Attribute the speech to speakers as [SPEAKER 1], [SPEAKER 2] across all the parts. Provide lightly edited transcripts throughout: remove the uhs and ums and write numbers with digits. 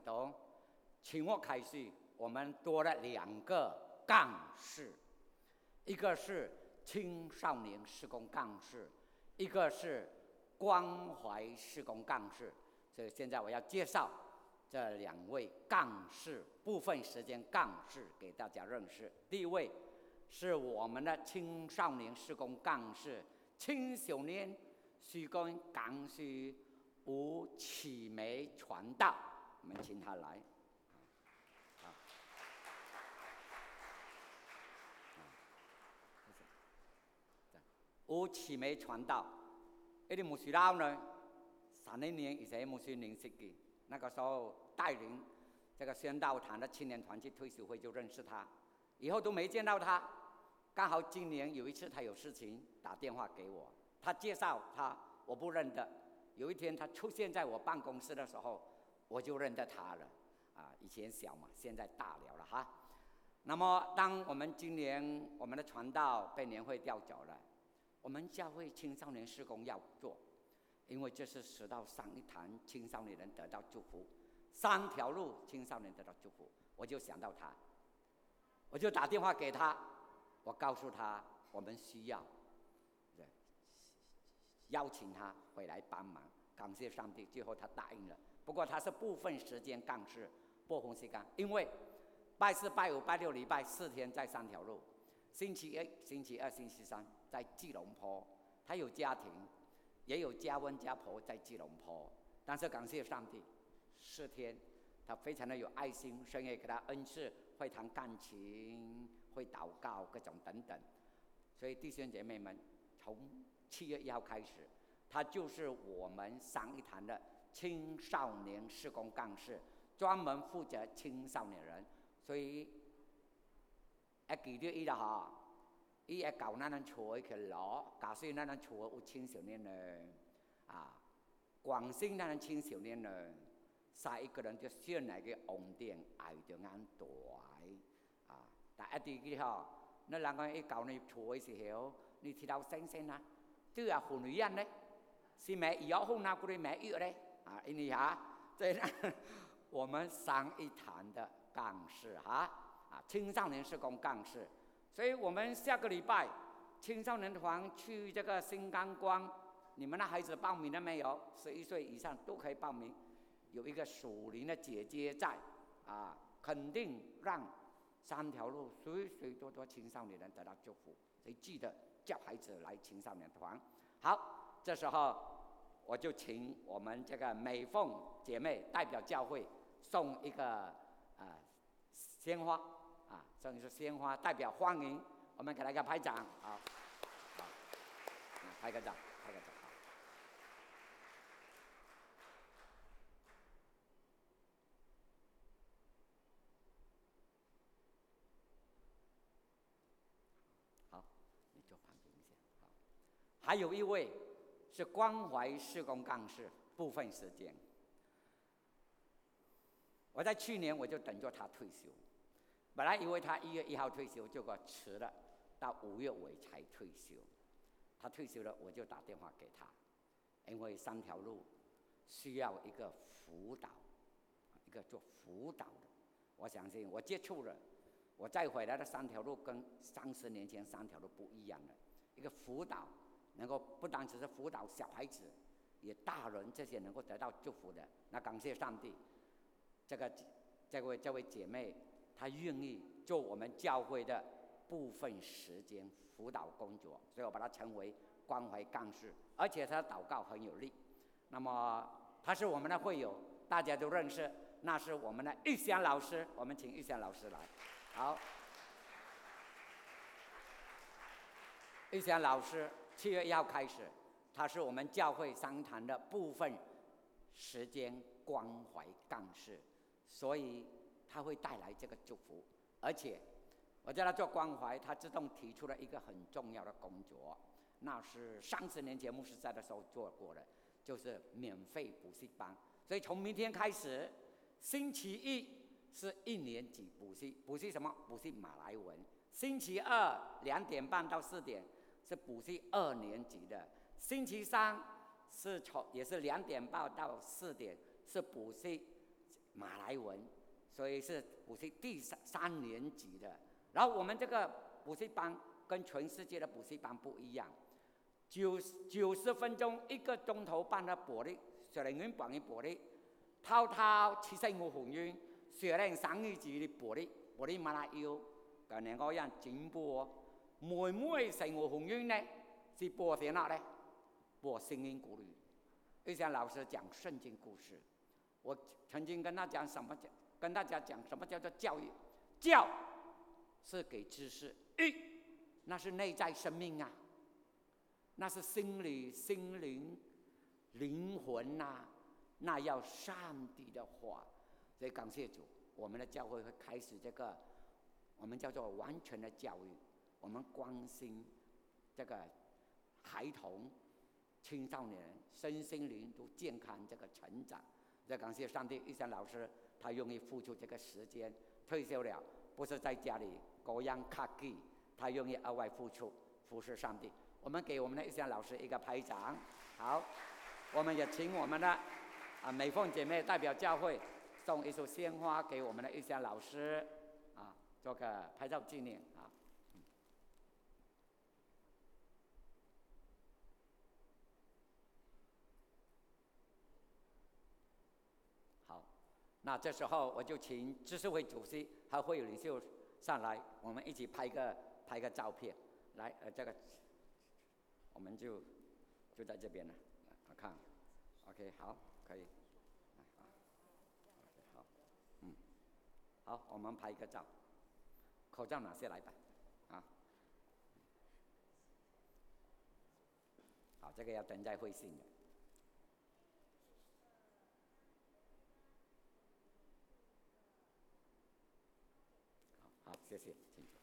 [SPEAKER 1] 懂。期末开始，我们多了2个干事，一个是青少年事工干事，一个是关怀事工干事。所以现在我要介绍这2位干事，部分时间干事给大家认识。第一位是我们的青少年事工干事，青少年事工干事吴启梅传道，我们请他来。吴启梅传道，一啲牧师佬呢，3年以前牧师认识的，那个时候带领这个宣道坛的青年团去退休会就认识他，以后都没见到他。刚好今年有一次他有事情打电话给我，他介绍他，我不认得。有一天他出现在我办公室的时候，我就认得他了。以前小嘛，现在大了哈。那么当我们今年我们的传道被年会调走了，我们教会青少年事工要做，因为这是使到上一坛青少年人得到祝福，3条路青少年得到祝福，我就想到他，我就打电话给他，我告诉他我们需要邀请他回来帮忙，感谢上帝，最后他答应了。不过他是部分时间干事，部分时间，因为拜4、拜5、拜6、礼拜4天在3条路，星期1、星期2、星期3在吉隆坡，他有家庭，也有家温家婆在吉隆坡，但是感谢上帝，4天他非常的有爱心，神也给他恩赐，会弹钢琴，会祷告，各种等等。所以弟兄姐妹们，从7月1号开始，他就是我们上一坛的青少年事工干事，专门负责青少年人。所以記得伊啦嚇，伊會教咱厝去攞，假設咱厝有青少年人關心咱青少年人，下一個人就先來個紅點愛着眼大但一啲嘅嚇，那兩個人一教你厝嘅時候，你睇到星星啊，都有婦女人咧，是咪有好那個咪有咧因為這我們上一堂的幹事青少年事工幹事，所以我們下個禮拜青少年團去這個新港關，你們的孩子報名了沒有？11歲以上都可以報名，有一個屬靈的姐姐在肯定讓3條路隨隨多多青少年人得到祝福，所以記得叫孩子來青少年團。好，這時候我就請我們這個美鳳姐妹代表教會送一個鮮花送一束鮮花代表歡迎，我們給他一個拍掌，好，拍個掌，拍個掌。好，你坐旁邊一下。好，還有一位是關懷事工幹事，部分時間。我在去年我就等着他退休，本來以為他1月1號退休，結果遲了，到5月尾才退休。他退休了，我就打電話給他，因為3條路需要一個輔導，一個做輔導的。我相信我接觸了，我再回來的3條路跟30年前3條路不一樣了。一個輔導能夠不單只是輔導小孩子，也大人這些能夠得到祝福的。那感謝上帝。這位姐妹，她願意做我們教會的部分時間輔導工作，所以我把她稱為關懷幹事，而且她禱告很有力。那麼她是我們的會友，大家都認識，那是我們的玉祥老師，我們請玉祥老師來。好，玉祥老師7月1號開始，他是我們教會商談的部分時間關懷幹事。所以他會帶來這個祝福，而且我叫他做關懷，他自動提出了一個很重要的工作，那是30年前牧師在的時候做過的，就是免費補習班。所以從明天開始，星期1是1年級補習，補習什麼？補習馬來文。星期2 2點半到4點是補習2年級的，星期3也是2點半到4點是補習馬來来文，所以是补习第三年级的。然后我们这个补习班跟全世界的补习班不一样，90分鐘1個鐘頭半的玻璃，上嚟遠半嘅玻璃，偷75分鐘，上嚟3個字的玻璃馬拉腰，咁兩個人進步，每15分鐘呢是播些哪呢？播聲音鼓勵。以前老師講聖經故事，我曾經跟大家講什麼叫做教育？教是給知識，育那是內在生命啊，那是心理、心靈、靈魂啊，那要上帝的話。所以感謝主，我們的教會會開始這個我們叫做完全的教育，我們關心這個孩童、青少年身心靈都健康這個成長。再感謝上帝，玉山老師他願意付出這個時間，退休了不是在家裡狗養卡基，他願意額外付出服侍上帝。我們給我們的玉山老師一個拍掌。好，我們也請我們的美鳳姐妹代表教會送一束鮮花給我們的玉山老師做個拍照紀念啊。好，那這時候我就請知識會主席和會領袖上來，我們一起拍個照片。來，這個我們就在這邊了，看 ，OK， 好，可以，好，好，我們拍一個照。口罩拿下來吧，好，這個要登在會信的。好，謝謝，請坐。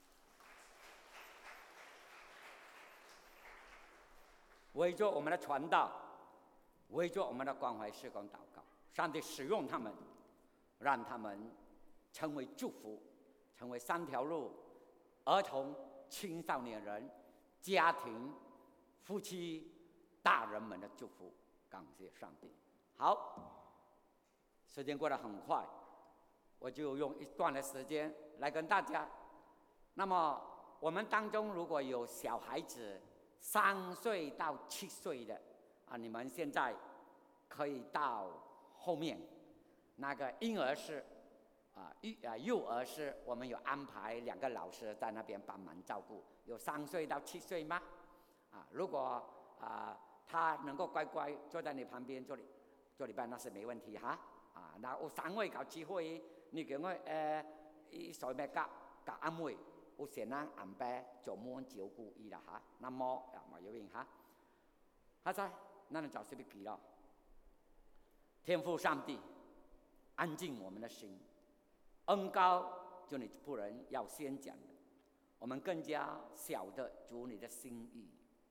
[SPEAKER 1] 為着我們的傳道，為着我們的關懷事工禱告，上帝使用他們，讓他們成為祝福。成為3條路兒童、青少年人、家庭、夫妻、大人們的祝福，感謝上帝。好，時間過得很快，我就用一段的時間來跟大家。那麼我們當中如果有小孩子3歲到7歲的你們現在可以到後面那個嬰兒室。幼兒室我們有安排2個老師在那邊幫忙照顧，有3歲到7歲嗎？如果他能夠乖乖坐在你旁邊做禮拜，那是沒問題哈。那有3位到7歲，你叫我1歲咩甲安慰，有先生安排專門照顧伊啦哈。那麼冇有應哈？好在，那你找誰記咯？天父上帝，安靜我們的心。恩膏就你僕人要先講的，我們更加曉得主你的心意。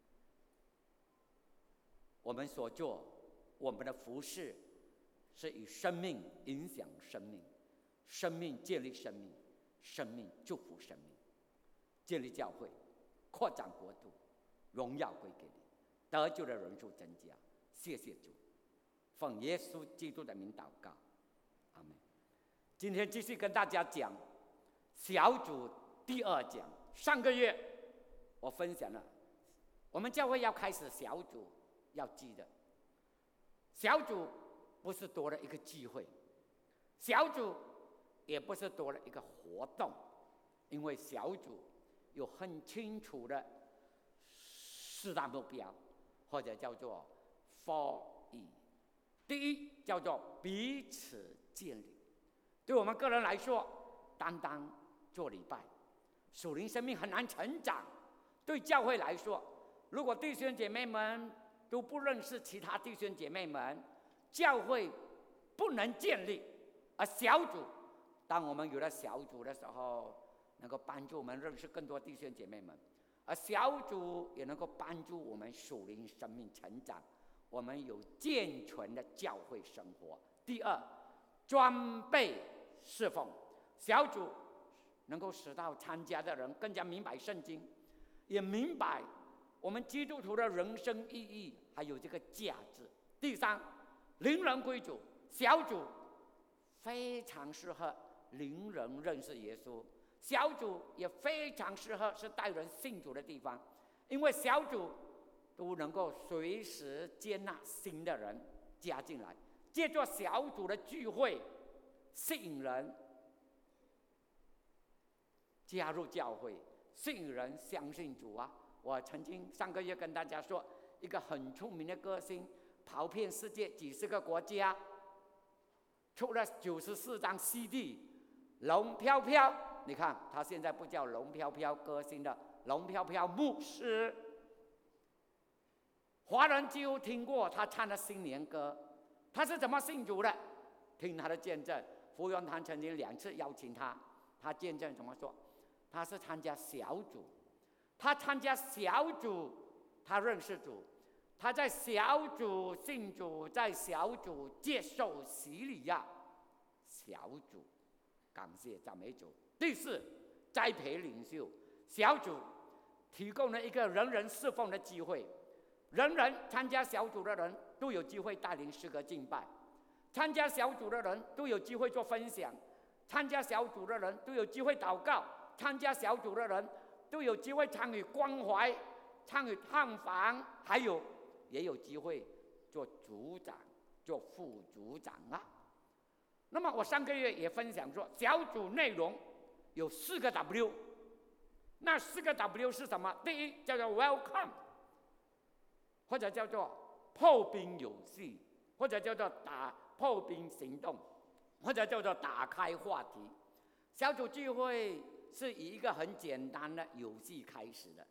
[SPEAKER 1] 我們所做，我們的服事是以生命影響生命，生命建立生命，生命祝福生命，建立教會，擴展國度，榮耀歸給你，得救的人數增加。謝謝主，奉耶穌基督的名禱告，阿們。今天繼續跟大家講小組第2講。上個月我分享了，我們教會要開始小組，要記得，小組不是多了一個機會，小組也不是多了一個活動，因為小組有很清楚的4大目標，或者叫做 4E。第一叫做彼此建立。對我們個人來說，單單做禮拜，屬靈生命很難成長。對教會來說，如果弟兄姐妹們都不認識其他弟兄姐妹們，教會不能建立。而小組，當我們有了小組的時候，能夠幫助我們認識更多弟兄姐妹們，而小組也能夠幫助我們屬靈生命成長，我們有健全的教會生活。第2，裝備侍奉。小組能夠使到參加的人更加明白聖經，也明白我們基督徒的人生意義，還有這個價值。第3，靈人歸主。小組非常适合领人认识耶稣，小组也非常适合是带人信主的地方，因为小组都能够随时接纳新的人加进来，借助小组的聚会吸引人加入教会，吸引人相信主啊！我曾经上个月跟大家说，一个很出名的歌星，跑遍世界几十个国家，出了94张 CD， 龙飘飘。你看他现在不叫龙飘飘歌星的，龙飘飘牧师。华人几乎听过他唱的新年歌，他是怎么信主的？听他的见证。福音堂曾经2次邀请他，他见证怎么说？他是参加小组，他参加小组，他认识主，他在小组信主，在小组接受洗礼呀。小组，感谢赞美主。第4，栽培领袖。小组提供了一个人人侍奉的机会，人人参加小组的人都有机会带领诗歌敬拜，参加小组的人都有机会做分享，参加小组的人都有机会祷告，参加小组的人都有机会参与关怀，参与探访，也有机会做组长、做副组长啊。那么我上个月也分享说，小组内容有4个 W， 那4个 W 是什么？第一叫做 Welcome， 或者叫做破冰游戏，或者叫做破冰行动，或者叫做打开话题。小组聚会是以一个很简单的游戏开始的，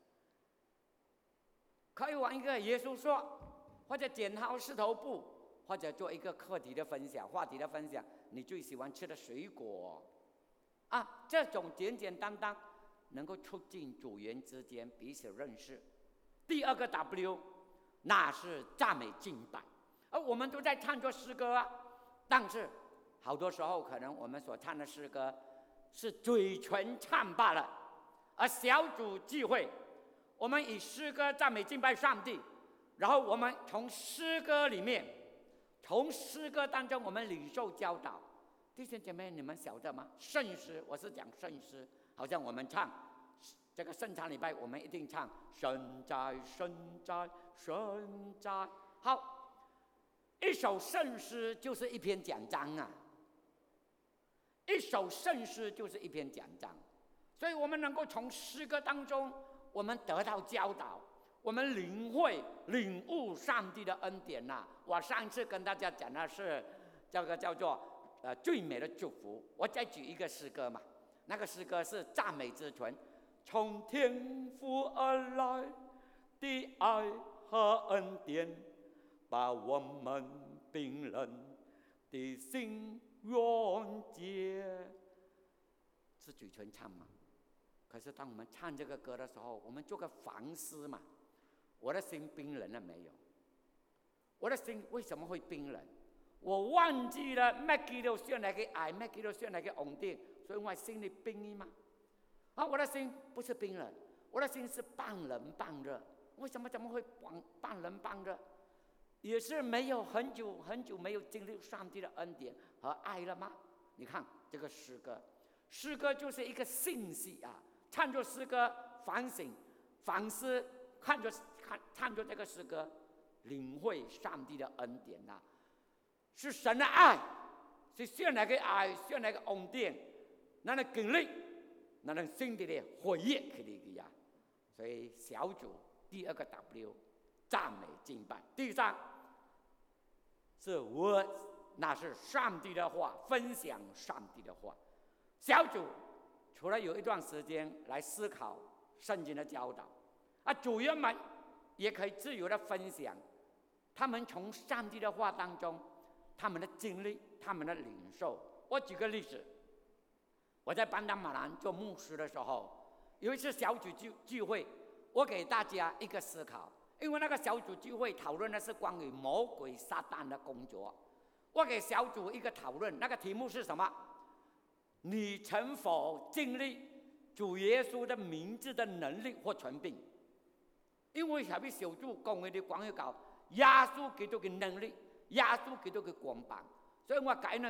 [SPEAKER 1] 可以玩一个耶稣说，或者剪刀石头布，或者做一个课题的分享、话题的分享，你最喜欢吃的水果啊，这种简简单单能够促进组员之间彼此认识。第2个 W， 那是赞美敬拜，而我们都在唱作诗歌啊，但是好多时候可能我们所唱的诗歌是嘴唇唱罢了，而小组聚会，我们以诗歌赞美敬拜上帝，然后我们从诗歌里面，从诗歌当中我们领受教导。弟兄姐妹，你们晓得吗？圣诗，我是讲圣诗，好像我们唱这个圣餐礼拜，我们一定唱神在神在神在。好，一首圣诗就是一篇讲章啊，一首圣诗就是一篇讲章，所以我们能够从诗歌当中，我们得到教导，我们领悟上帝的恩典呐。我上次跟大家讲的是这个叫做最美的祝福。我再举一个诗歌嘛，那个诗歌是赞美之泉，从天父而来的爱和恩典，把我们冰冷的心溶解。是嘴唇唱嘛？可是当我们唱这个歌的时候，我们做个反思嘛，我的心冰冷了没有？我的心为什么会冰冷？我忘记了乜基督上嚟嘅愛，乜基督上嚟嘅恩典，所以我心里冰嗎？啊，我的心不是冰冷，我的心是半冷半热。为什么怎么会半冷半热？也是没有很久很久没有经历上帝的恩典和爱了吗？你看这个诗歌，诗歌就是一个信息啊，唱作诗歌反省反思，唱作这个诗歌，领会上帝的恩典啊，是神的爱，是上来的爱，上来的恩典，那能经历，那能心底的回忆起来的呀。所以小组第2个 W， 赞美敬拜。第3是 Word， 那是上帝的话，分享上帝的话。小组除了有一段时间来思考圣经的教导，啊，组员们也可以自由的分享他们从上帝的话当中他们的经历，他们的领受。我举个例子，我在班达马兰做牧师的时候，有一次小组聚会，我给大家一个思考，因为那个小组聚会讨论的是关于魔鬼撒旦的工作，我给小组一个讨论，那个题目是什么？你曾否经历主耶稣的名字的能力或权柄？因为下面小组讲的关于搞耶稣基督的能力，耶稣基督的光芒，所以我改呢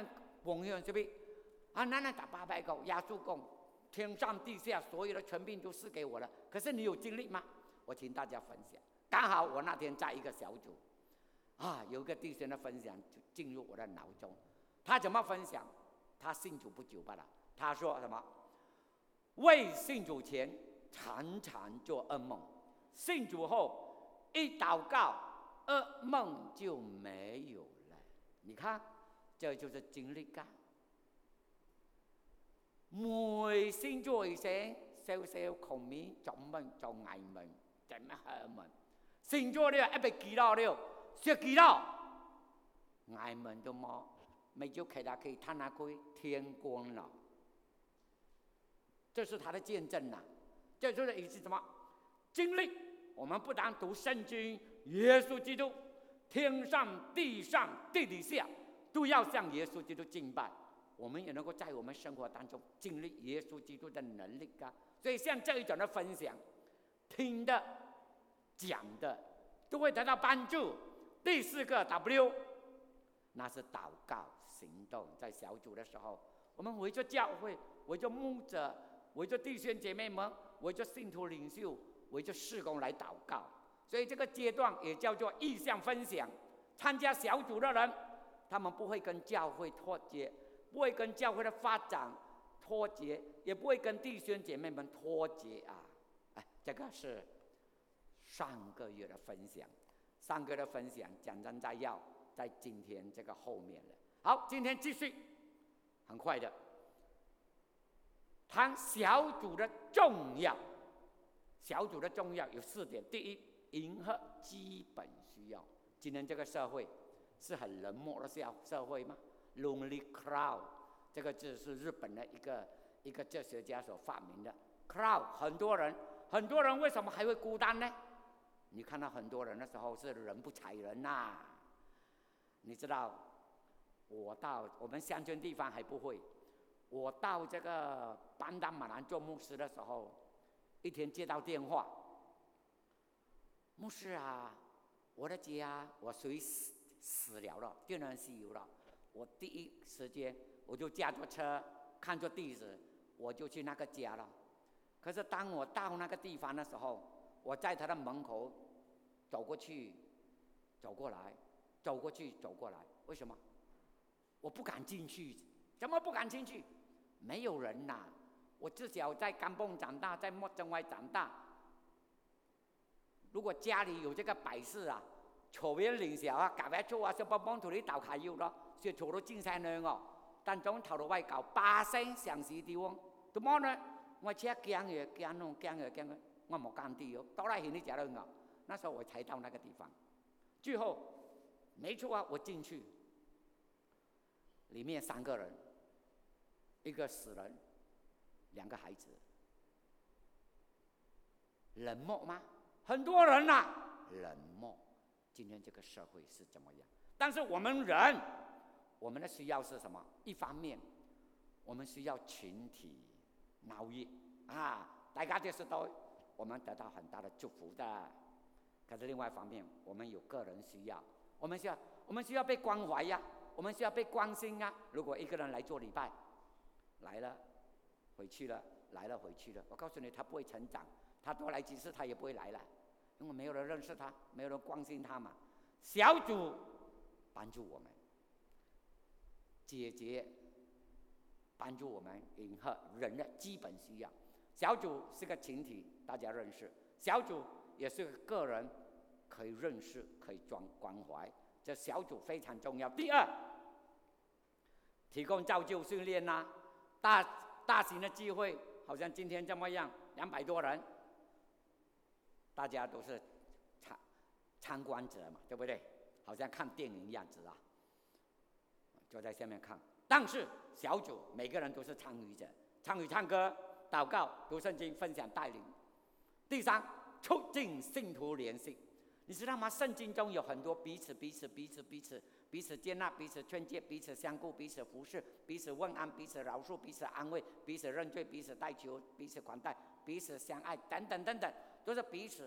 [SPEAKER 1] 奉献这边啊，那打800个，耶稣讲，天上地下所有的权柄都赐给我了。可是你有经历吗？我请大家分享。刚好我那天在一个小组，有一个弟兄的分享就进入我的脑中。他怎么分享？他信主不久罢了。他说什么？未信主前常常做噩梦，信主后一祷告，噩梦就没有了。你看，这就是经历感。每信主以前，少少孔明做梦做偽夢，怎麼嚇夢？信主了一被記到了，學記到，偽夢都沒就給他可以探下去天光了。这是他的见证呐、这就是意思什么？经历。我们不但读圣经，耶稣基督，天上地上地底下，都要向耶稣基督敬拜。我们也能够在我们生活当中经历耶稣基督的能力啊！所以像这一种的分享，听的、讲的，都会得到帮助。第4个 W， 那是祷告行动。在小组的时候，我们围着教会，围着牧者，围着弟兄姐妹们，围着信徒领袖，围着事工来祷告。所以这个阶段也叫做意向分享。参加小组的人，他们不会跟教会脱节，不会跟教会的发展脱节，也不会跟弟兄姐妹们脱节啊！这个是上个月的分享。上个月的分享讲真摘要，在今天这个后面了。好，今天继续，很快的谈小组的重要。小组的重要有4点：第一，迎合基本需要。今天这个社会是很冷漠的社会吗？ Lonely crowd 这个字是日本的一个哲学家所发明的。crowd 很多人为什么还会孤单呢？你看到很多人的时候是人不踩人呐、你知道，我到我们乡村地方还不会，我到这个班达马兰做牧师的时候，一天接到电话，牧师啊，我的家我谁死了，电人死了，我第一时间我就驾着车，看着地址，我就去那个家了。可是当我到那个地方的时候，我在他的门口走过去，走过来，走过去，走过来，为什么？我不敢进去。怎么不敢进去？没有人呐、我自小在甘榜长大，在莫镇外长大。如果家里有这个摆设啊，坐邊零時候啊，隔一租啊，小幫同你鬥下腰咯，所以坐到精晒亮哦。但總頭到位夠8聲上市地方，做乜呢？我車驚嘅，我冇干地哦，到那去你家了哦。那時候我才到那個地方，最後沒錯啊，我進去，裡面3個人，一個死人，2個孩子，冷漠嗎？很多人啊，冷漠。今天这个社会是怎么样？但是我们人，我们的需要是什么？一方面，我们需要群体劳役啊，大家就是都我们得到很大的祝福的。可是另外一方面，我们有个人需要，我们需要被关怀呀，我们需要被关心啊。如果一个人来做礼拜，来了回去了，来了回去了，我告诉你，他不会成长，他多来几次他也不会来了。因为没有人认识他，没有人关心他嘛。小组帮助我们解决，帮助我们迎合人的基本需要。小组是个群体，大家认识；小组也是个人可以认识，可以关怀。这小组非常重要。第二，提供造就训练呐、大型的聚会，好像今天这么样，200多人。大家都是参观者嘛，对不对？好像看电影一样子啊，就在下面看。但是小组每个人都是参与者，参与唱歌、祷告、读圣经、分享带领。第三，促进信徒联系。你知道吗？圣经中有很多彼此接纳、彼此劝诫、彼此相顾、彼此服侍、彼此问安、彼此饶恕、彼此安慰、彼此认罪、彼此代求、彼此款待、彼此相爱等等等等。都是彼此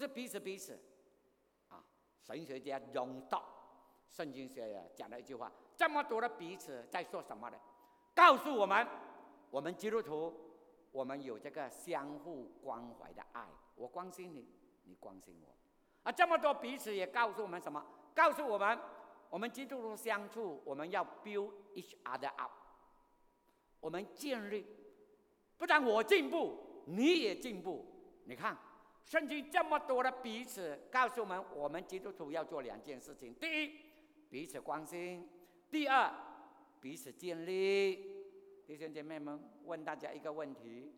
[SPEAKER 1] 啊！神学家荣道，圣经学讲了一句话： 这么多的彼此在说什么呢？告诉我们，我们基督徒，我们有这个相互关怀的爱，我关心你，你关心我。这么多彼此也告诉我们什么？告诉我们，我们基督徒相处，我们要 build each other up， 我们建立，不但我进步，你也进步。你看，圣经这么多的彼此告诉我们基督徒要做2件事情：第一，彼此关心；第二，彼此建立。弟兄姐妹们，问大家一个问题：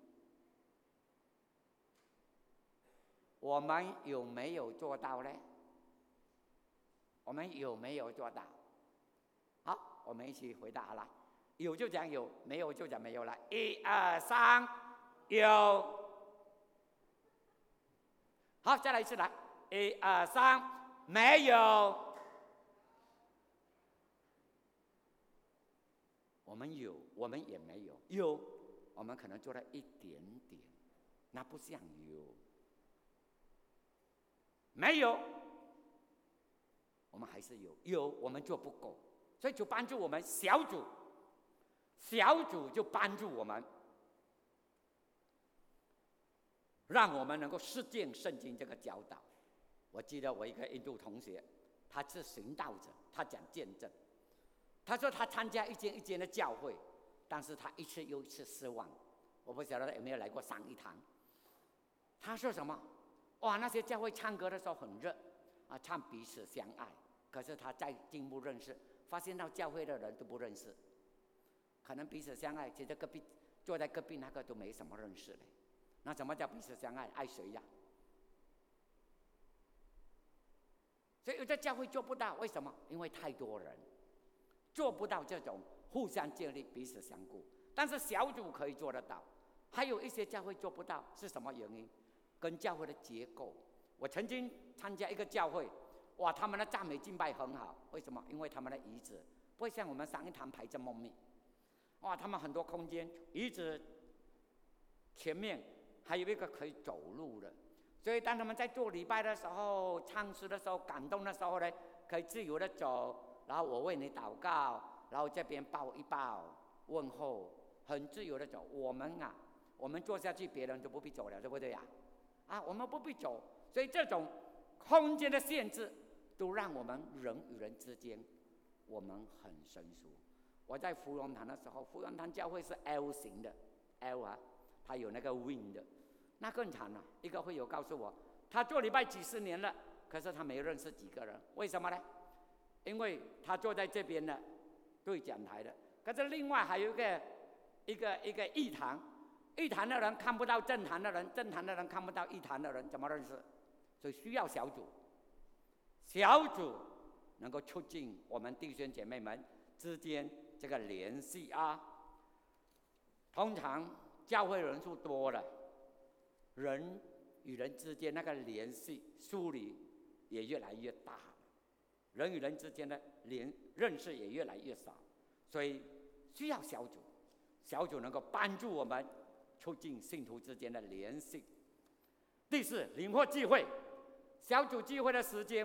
[SPEAKER 1] 我们有没有做到呢？我们有没有做到？好，我们一起回答来。有就讲有，没有就讲没有了。1、2、3，有。好，再来一次来。1、2、3，没有。我们有，我们也没有。有，我们可能做了一点点，那不像有。没有，我们还是有。有，我们做不够，所以就帮助我们小组就帮助我们，让我们能够实践圣经这个教导。我记得我一个印度同学，他是行道者，他讲见证。他说他参加一间一间的教会，但是他一次又一次失望。我不晓得他有没有来过上一堂。他说什么？哇，那些教会唱歌的时候很热唱彼此相爱。可是他再进一步认识，发现到教会的人都不认识。可能彼此相爱，其实隔壁坐在隔壁那个都没什么认识的。那什么叫彼此相爱？爱谁呀？所以有的教会做不到，为什么？因为太多人。做不到这种互相建立、彼此相顾，但是小组可以做得到。还有一些教会做不到，是什么原因？跟教会的结构。我曾经参加一个教会，哇，他们的赞美敬拜很好，为什么？因为他们的椅子不会像我们上一堂排这么密，哇，他们很多空间，椅子前面还有一个可以走路的，所以当他们在做礼拜的时候、唱诗的时候、感动的时候呢，可以自由的走。然后我为你祷告，然后这边抱一抱，问候，很自由的走。我们坐下去，别人就不必走了，对不对呀？我们不必走，所以这种空间的限制，都让我们人与人之间，我们很生疏。我在福荣堂的时候，福荣堂教会是 L 型的 ，L 它有那个 wing 的，那更惨了。一个会友告诉我，他做礼拜几十年了，可是他没认识几个人，为什么呢？因为他坐在这边的对讲台的，可是另外还有一个议堂，议堂的人看不到正堂的人，正堂的人看不到议堂的人，怎么认识？所以需要小组能够促进我们弟兄姐妹们之间这个联系通常教会人数多了，人与人之间那个联系疏离也越来越大。人与人之间的认识也越来越少，所以需要小组能够帮助我们促进信徒之间的联系。第四，灵活聚会。小组聚会的时间，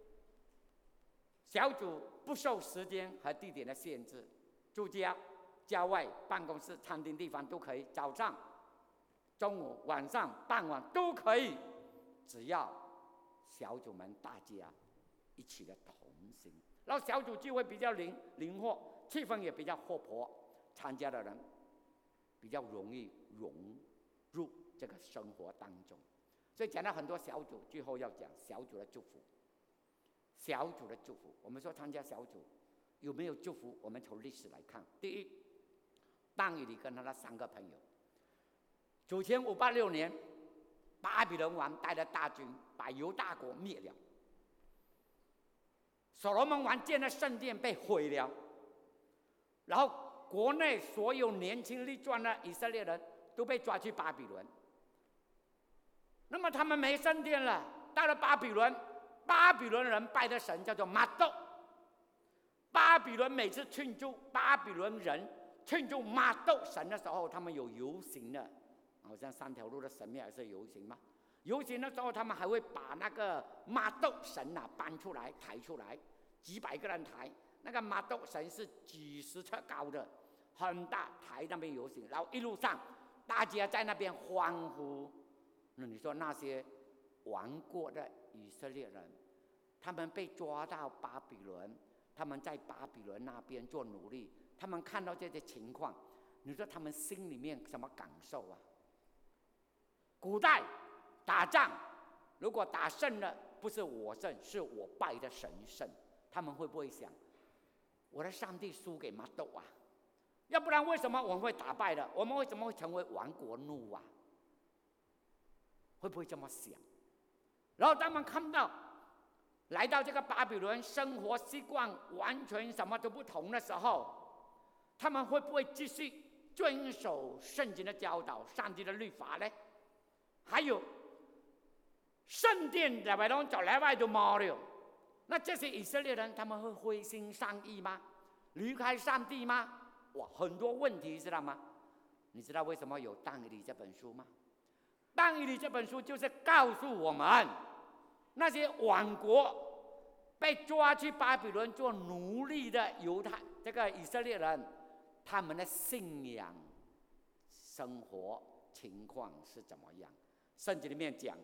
[SPEAKER 1] 小组不受时间和地点的限制，住家、郊外、办公室、餐厅地方都可以，早上、中午、晚上、傍晚都可以，只要小组们大家一起的同行。然后小组聚会比较灵活，气氛也比较活泼，参加的人比较容易融入这个生活当中。所以讲到很多小组，最后要讲小组的祝福。小组的祝福，我们说参加小组有没有祝福？我们从历史来看，第一，但以理跟他的3个朋友，9586年，巴比伦王带着大军把犹大国灭了。所罗门王建的圣殿被毁了，然后国内所有年轻力壮的以色列人都被抓去巴比伦。那么他们没圣殿了，到了巴比伦，巴比伦人拜的神叫做马豆。巴比伦每次庆祝巴比伦人庆祝马豆神的时候，他们有游行的，好像3条路的神庙也是游行嘛。游行的时候，他们还会把那个马豆神搬出来、抬出来，几百个人抬， 那个马斗神是几十尺高的，很大，台那边游行，然后一路上大家在那边欢呼。那你说那些亡国的以色列人，他们被抓到巴比伦，他们在巴比伦那边做奴隶，他们看到这些情况，你说他们心里面什么感受啊？古代打仗，如果打胜了，不是我胜，是我拜的神胜，他们会不会想，我的上帝输给马斗啊？要不然为什么我们会打败了？我们为什么会成为亡国奴啊？会不会这么想？然后他们看到来到这个巴比伦，生活习惯完全什么都不同的时候，他们会不会继续遵守圣经的教导、上帝的律法呢？还有圣殿在外头走来外都没了，那这些以色列人他们会灰心丧意吗？离开上帝吗？哇，很多问题，知道吗？你知道为什么有但以理这本书吗？但以理这本书就是告诉我们，那些亡国被抓去巴比伦做奴隶的这个以色列人，他们的信仰生活情况是怎么样？圣经里面讲，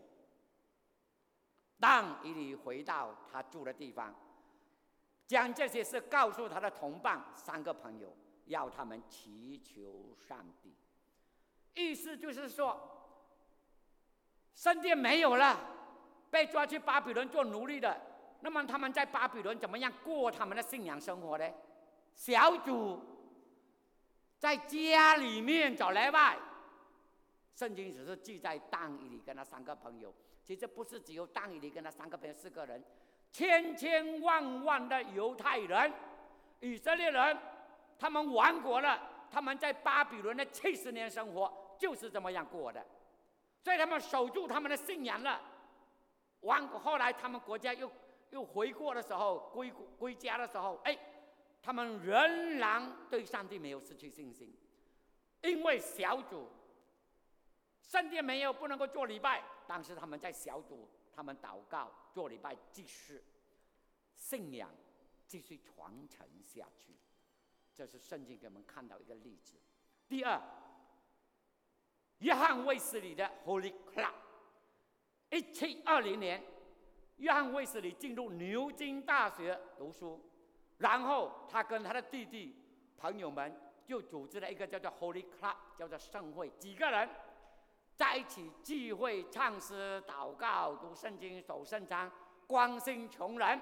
[SPEAKER 1] 但以理回到他住的地方，将这些事告诉他的同伴3个朋友，要他们祈求上帝。意思就是说，圣殿没有了，被抓去巴比伦做奴隶的，那么他们在巴比伦怎么样过他们的信仰生活呢？小组在家里面走来外，圣经只是记载但以理跟他3个朋友，其实不是只有但以理跟他3个朋友4个人，千千万万的犹太人、以色列人，他们亡国了，他们在巴比伦的70年生活就是这么样过的，所以他们守住他们的信仰了。后来他们国家又回国的时候，归家的时候，他们仍然对上帝没有失去信心，因为小组圣殿没有，不能够做礼拜，但是他们在小组，他们祷告做礼拜，继续信仰继续传承下去。这是圣经给我们看到一个例子。第二，约翰卫斯理的 Holy Club。1720年，约翰卫斯理进入牛津大学读书，然后他跟他的弟弟朋友们就组织了一个叫做 Holy Club， 叫做圣会，几个人在一起聚会、唱诗、祷告、读圣经、守圣餐、关心穷人。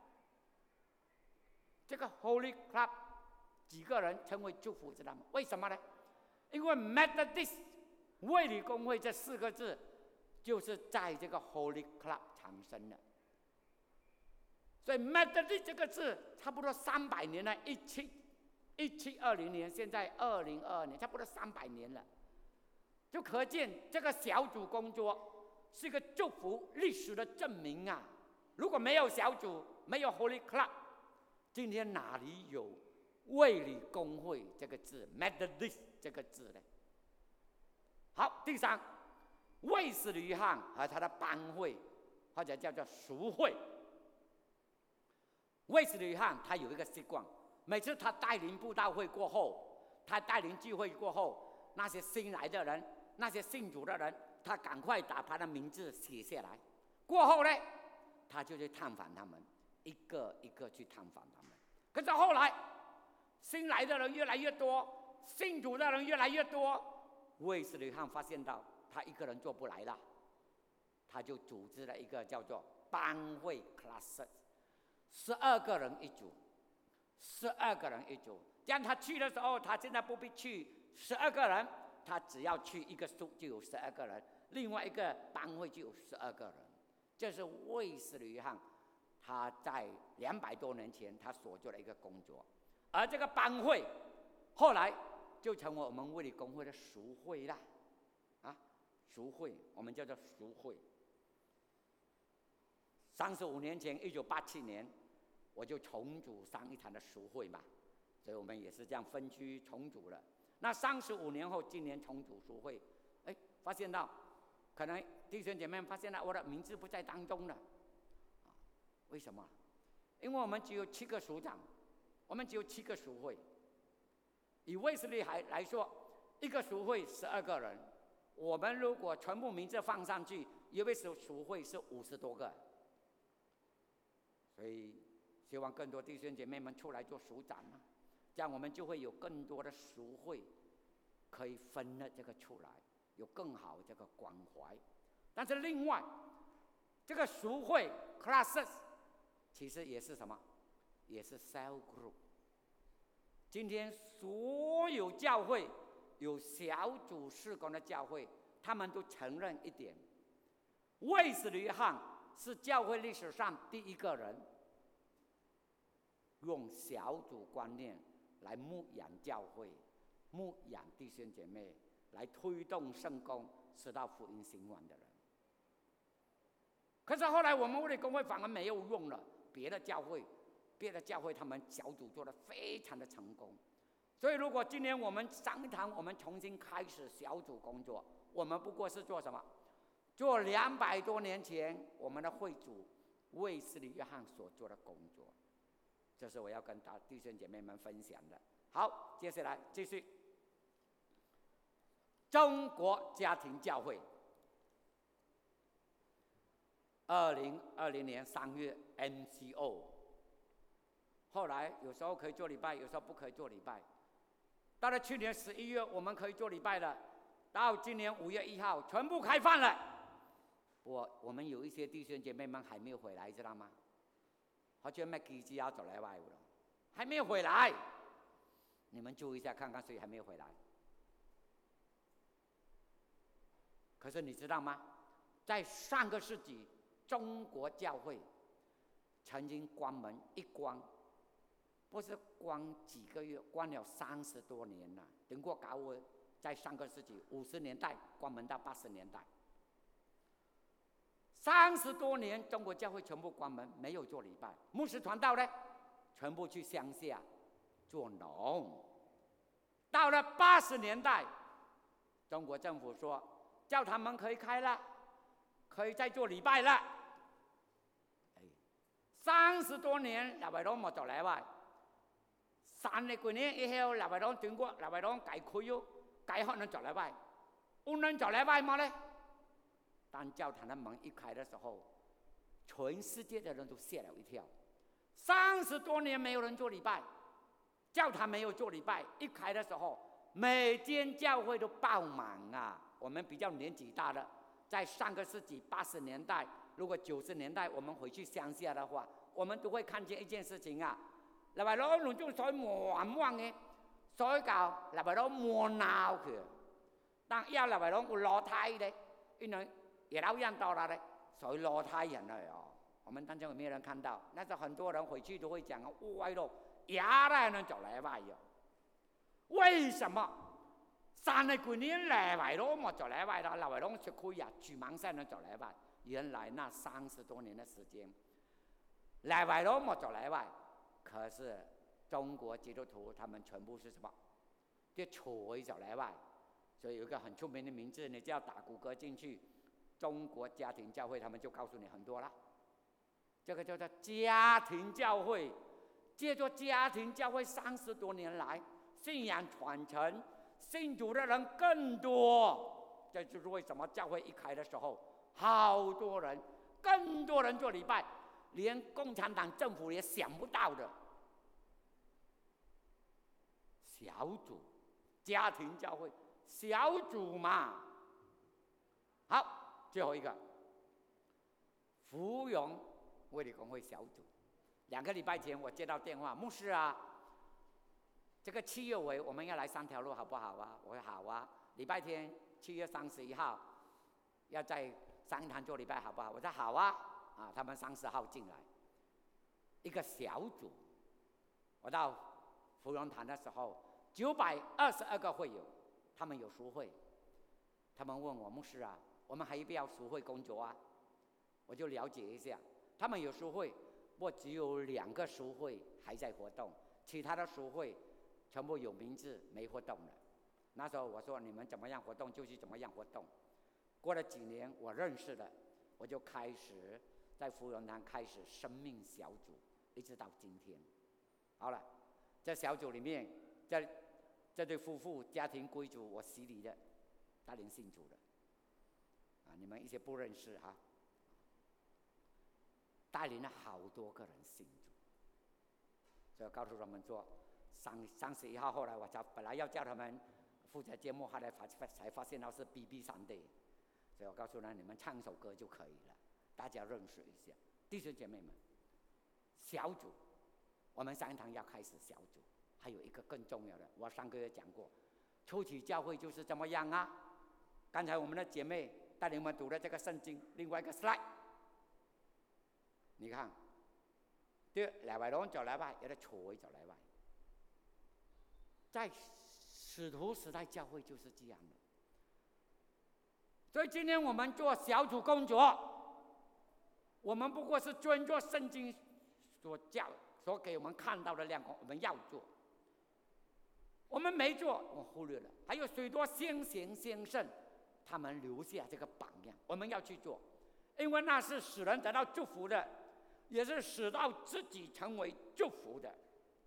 [SPEAKER 1] 这个 Holy Club 几个人成为祝福，知道吗？为什么呢？因为 Methodist 卫理公会这4个字就是在这个 Holy Club 产生的。所以 Methodist 这个字差不多300年了，1720年，现在2022年，差不多300年了，就可见这个小组工作是一个祝福历史的证明啊！如果没有小组，没有 Holy Club， 今天哪里有卫理公会这个字 ，Methodist 这个字呢？好，第3，卫斯理约翰和他的班会，或者叫做赎会。卫斯理约翰他有一个习惯，每次他带领布道会过后，他带领聚会过后，那些新来的人，那些信主的人，他赶快把他的名字写下来。过后呢，他就去探访他们，一个一个去探访他们。可是后来，新来的人越来越多，信主的人越来越多，卫斯理约翰发现到他一个人做不来了，他就组织了一个叫做班会 classes，12个人一组，12个人一组。这样他去的时候，他现在不必去12个人，他只要去一个书就有12个人，另外一个班会就有12个人。这是卫斯理约翰他在200多年前他所做的一个工作，而这个班会后来就成为我们卫理公会的赎会啦，赎会我们叫做赎会。35年前，1987年，我就重组上一场的赎会嘛，所以我们也是这样分区重组了。那35年后，今年重组赎会，发现到可能弟兄姐妹发现到我的名字不在当中了，为什么？因为我们只有7个署长， 我们只有7个赎会。以卫斯理来说，一个赎会12个人，我们如果全部名字放上去，有位赎会是50多个。所以希望更多弟兄姐妹们出来做赎长嘛，这样我们就会有更多的赎会可以分了这个出来，有更好这个关怀。但是另外，这个赎会 classes 其实也是什么？也是 cell group。今天所有教会有小组事工的教会，他们都承认一点：卫斯理约翰是教会历史上第一个人用小组观念来牧养教会、牧养弟兄姐妹，来推动圣工，使到福音兴旺的人。可是后来我们卫理公会反而没有用了，别的教会他们小组做得非常的成功。所以如果今年我们商谈，我们重新开始小组工作，我们不过是做什么？做200多年前我们的会主卫斯理约翰所做的工作。这是我要跟弟兄姐妹们分享的。好，接下来继续。中国家庭教会，2020年3月 MCO， 后来有时候可以做礼拜，有时候不可以做礼拜。到了去年11月，我们可以做礼拜了。到今年5月1号，全部开放了。我们有一些弟兄姐妹们还没有回来，知道吗？好像咩机子要走来外了，还没有回来。你们注意一下，看看谁还没有回来。可是你知道吗？在上个世纪，中国教会曾经关门，一关不是关几个月，关了30多年了。等过搞我，在上个世纪50年代关门到80年代，30多年，中国教会全部关门，没有做礼拜。牧师传道呢，全部去乡下做农。到了80年代，中国政府说教堂门可以开了，可以再做礼拜了。30多年，立位黨冇做禮拜，30幾年以後，立位黨中國立位黨改開咗，改可能做禮拜，不能做禮拜嗎呢？当教堂的门一开的时候，全世界的人都吓了一跳。30多年没有人做礼拜，教堂没有做礼拜，一开的时候，每间教会都爆满啊！我们比较年纪大的，在上个世纪80年代，如果90年代我们回去乡下的话，我们都会看见一件事情啊，立位佬弄中水滿滿嘅，水教立位佬滿鬧佢，但要立位佬有樓梯的，因為也老人到了的，所以樓梯人了哦。我们当中有没有人看到？那时候很多人回去都会讲歪咯，牙来能走来歪哟。为什么？30幾年來回咯，冇走來歪啦，來回咯吃虧呀，巨蟒山能走來歪。原来那30多年的时间，来回咯冇走来歪，可是中国基督徒他们全部是什么？就垂走来歪。所以有一个很出名的名字，你只要打谷歌进去，中国家庭教会，他们就告诉你很多了。这个叫做家庭教会，借助家庭教会30多年来，信仰传承，信主的人更多。这就是为什么教会一开的时候，好多人，更多人做礼拜，连共产党政府也想不到的。小组，家庭教会，小组嘛。好，最后一个，芙蓉卫理公会小组。2个礼拜前我接到电话，牧师啊，这个7月尾我们要来3条路好不好啊？我说好啊。礼拜天7月31号要在三一堂做礼拜好不好？我说好啊。啊，他们30号进来，一个小组。我到芙蓉堂的时候，922个会友，他们有赎会。他们问我，牧师啊，我们还要不要赎会工作啊？我就了解一下，他们有赎会，不过只有2个赎会还在活动，其他的赎会全部有名字没活动了。那时候我说你们怎么样活动就去怎么样活动。过了几年，我认识了，我就开始在芙蓉堂开始生命小组，一直到今天。好了， 在小组里面，这对夫妇家庭归主，我洗礼的，带领信主的，你们一些不认识哈，带领了好多个人信主，所以告诉他们说，31号后来我本来要叫他们负责节目，后来才发现到是 BB Sunday， 所以我告诉他你们唱首歌就可以了，大家认识一下。弟兄姐妹们，小组，我们上一堂要开始小组，还有一个更重要的，我上个月讲过，初期教会就是怎么样啊？刚才我们的姐妹带领我们读的这个圣经，另外一个 slide， 你看，對嚟為攞就嚟位，有得坐就嚟位。在使徒时代教会就是这样的，所以今天我们做小组工作，我们不过是遵照圣经所给我们看到的亮光，我们要做。我们没做，我忽略了。还有许多先贤先圣，他们留下这个榜样，我们要去做，因为那是使人得到祝福的，也是使到自己成为祝福的。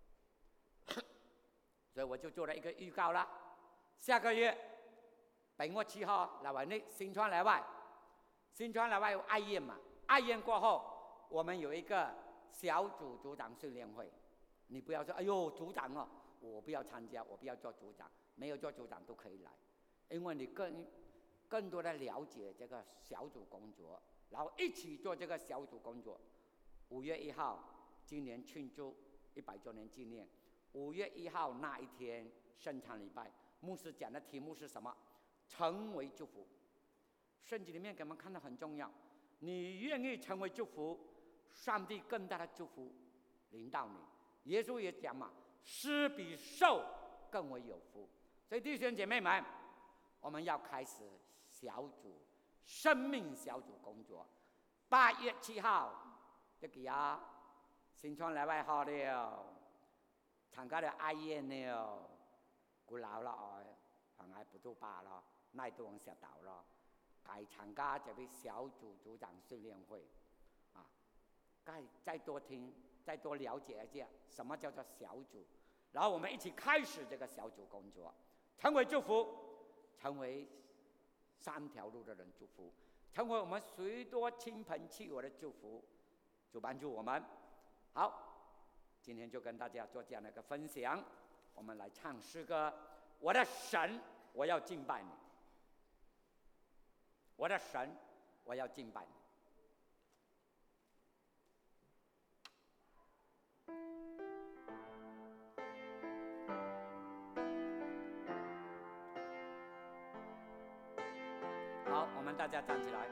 [SPEAKER 1] 所以我就做了一个预告了，下个月8月7號嚟為新川來外，新川來外有愛宴嘛，愛宴過後，我們有一個小組組長訓練會。你不要說，哎呦，組長哦，我不要參加，我不要做組長，沒有做組長都可以來，因為你更多的了解這個小組工作，然後一起做這個小組工作。5月1號，今年慶祝100周年紀念。5月1號那一天，聖餐禮拜，牧師講的題目是什麼？成為祝福。聖經裡面給我們看到很重要，你願意成為祝福，上帝更大的祝福臨到你。耶穌也講嘛，施比受更為有福。所以弟兄姐妹們，我們要開始小組生命小組工作。8月7號，這個呀，新川來外好了。參加了愛宴了，古老了哦，還係不做罷了，那都往石頭了。該參加這個小組組長訓練會，該再多聽，再多了解一下什麼叫做小組，然後我們一起開始這個小組工作，成為祝福，成為3條路的人祝福，成為我們許多親朋戚友的祝福，主幫助我們。好。今天就跟大家做这样的一个分享，我们来唱诗歌。我的神，我要敬拜你。我的神，我要敬拜你。好，我们大家站起来。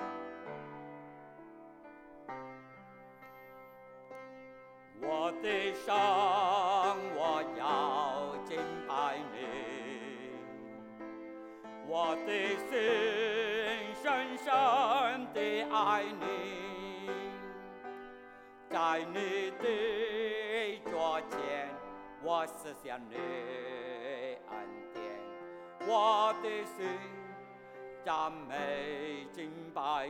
[SPEAKER 1] 我的神，我要敬拜你，我的心深深地愛你，在你的桌前，我思想你恩典，我的心讚美敬拜